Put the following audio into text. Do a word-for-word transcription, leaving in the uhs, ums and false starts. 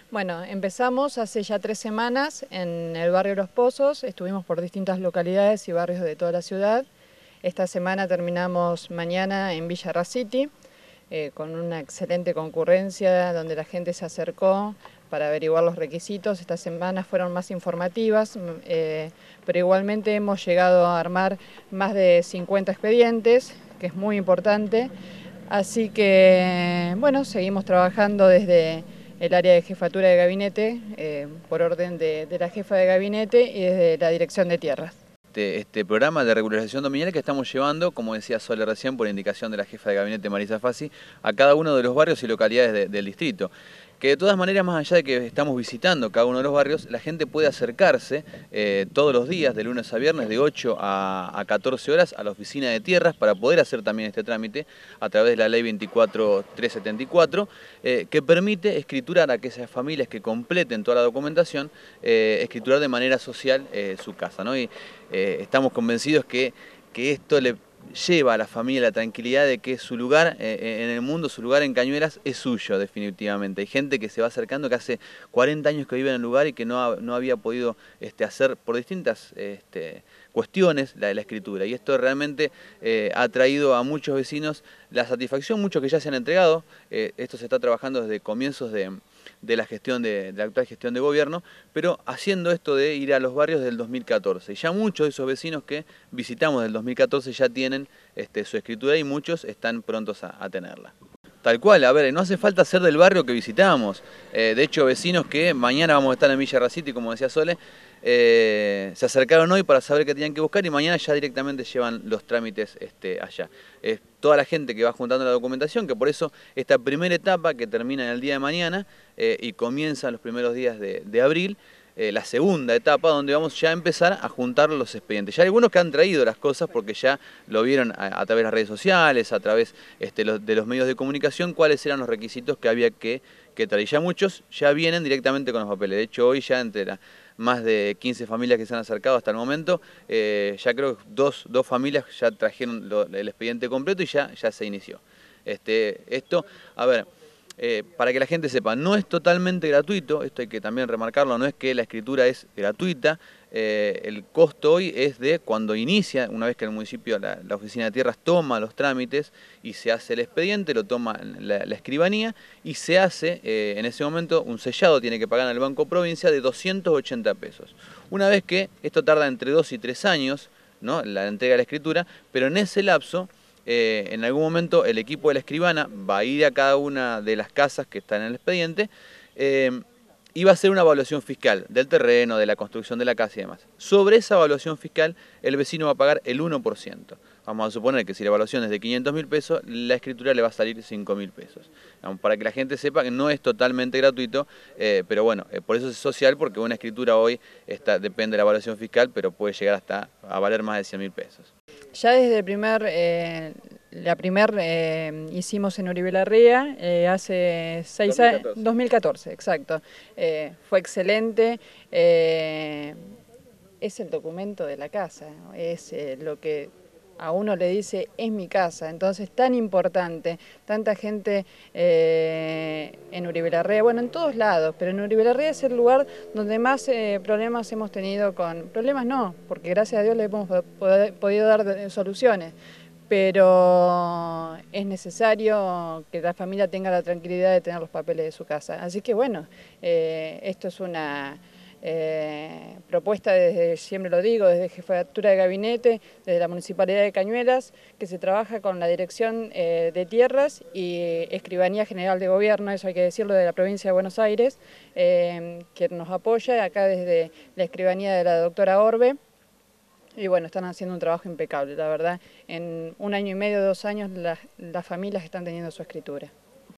Bueno, empezamos hace ya tres semanas en el barrio Los Pozos, estuvimos por distintas localidades y barrios de toda la ciudad. Esta semana terminamos mañana en Villa Raciti, eh, con una excelente concurrencia donde la gente se acercó para averiguar los requisitos. Estas semanas fueron más informativas, eh, pero igualmente hemos llegado a armar más de cincuenta expedientes, que es muy importante. Así que, bueno, seguimos trabajando desde el área de jefatura de gabinete, eh, por orden de, de la jefa de gabinete y desde la dirección de tierras. Este, este programa de regularización dominial que estamos llevando, como decía Sole recién, por indicación de la jefa de gabinete Marisa Fassi, a cada uno de los barrios y localidades de, del distrito. Que de todas maneras, más allá de que estamos visitando cada uno de los barrios, la gente puede acercarse eh, todos los días, de lunes a viernes, de ocho a catorce horas, a la oficina de tierras para poder hacer también este trámite a través de la ley veinticuatro mil trescientos setenta y cuatro, eh, que permite escriturar a aquellas familias que completen toda la documentación, eh, escriturar de manera social eh, su casa, ¿no? Y eh, estamos convencidos que, que esto le lleva a la familia la tranquilidad de que su lugar eh, en el mundo, su lugar en Cañuelas es suyo definitivamente. Hay gente que se va acercando que hace cuarenta años que vive en el lugar y que no, ha, no había podido este, hacer por distintas este, cuestiones la de la escritura. Y esto realmente eh, ha traído a muchos vecinos la satisfacción, muchos que ya se han entregado. Eh, esto se está trabajando desde comienzos de... de la gestión de, de la actual gestión de gobierno, pero haciendo esto de ir a los barrios del dos mil catorce. Y ya muchos de esos vecinos que visitamos del dos mil catorce ya tienen este, su escritura y muchos están prontos a, a tenerla. Tal cual, a ver, no hace falta ser del barrio que visitamos. Eh, de hecho, vecinos que mañana vamos a estar en Villa Raciti, como decía Sole, eh, se acercaron hoy para saber qué tenían que buscar y mañana ya directamente llevan los trámites este, allá. Es toda la gente que va juntando la documentación, que por eso esta primera etapa que termina en el día de mañana eh, y comienza los primeros días de, de abril, Eh, la segunda etapa donde vamos ya a empezar a juntar los expedientes. Ya hay algunos que han traído las cosas porque ya lo vieron a, a través de las redes sociales, a través este, los, de los medios de comunicación, cuáles eran los requisitos que había que, que traer. Ya muchos ya vienen directamente con los papeles. De hecho, hoy ya entre la, más de quince familias que se han acercado hasta el momento, eh, ya creo que dos, dos familias ya trajeron lo, el expediente completo y ya, ya se inició. Este, esto, a ver... Eh, para que la gente sepa, no es totalmente gratuito, esto hay que también remarcarlo, no es que la escritura es gratuita, eh, el costo hoy es de cuando inicia, una vez que el municipio, la, la oficina de tierras toma los trámites y se hace el expediente, lo toma la, la escribanía y se hace eh, en ese momento un sellado, tiene que pagar en el Banco Provincia de doscientos ochenta pesos. Una vez que esto tarda entre dos y tres años, ¿no?, la entrega de la escritura, pero en ese lapso Eh, en algún momento el equipo de la escribana va a ir a cada una de las casas que están en el expediente eh, y va a hacer una evaluación fiscal del terreno, de la construcción de la casa y demás. Sobre esa evaluación fiscal el vecino va a pagar el uno por ciento. Vamos a suponer que si la evaluación es de quinientos mil pesos, la escritura le va a salir cinco mil pesos. Para que la gente sepa que no es totalmente gratuito, eh, pero bueno, eh, por eso es social, porque una escritura hoy está, depende de la evaluación fiscal, pero puede llegar hasta a valer más de cien mil pesos. Ya desde el primer, eh, la primer eh, hicimos en Uribe Larrea, eh, hace seis años, dos mil catorce, exacto. Eh, fue excelente, eh, es el documento de la casa, ¿no? Es eh, lo que a uno le dice, es mi casa. Entonces, tan importante, tanta gente eh, en Uribe Larrea, bueno, en todos lados, pero en Uribe Larrea es el lugar donde más eh, problemas hemos tenido con... Problemas no, porque gracias a Dios le hemos pod podido dar de, de soluciones, pero es necesario que la familia tenga la tranquilidad de tener los papeles de su casa. Así que bueno, eh, esto es una... Eh, propuesta desde, siempre lo digo, desde Jefatura de Gabinete, desde la Municipalidad de Cañuelas, que se trabaja con la Dirección eh, de Tierras y Escribanía General de Gobierno, eso hay que decirlo, de la Provincia de Buenos Aires, eh, que nos apoya acá desde la Escribanía de la doctora Orbe. Y bueno, están haciendo un trabajo impecable, la verdad. En un año y medio, dos años, las, las familias están teniendo su escritura.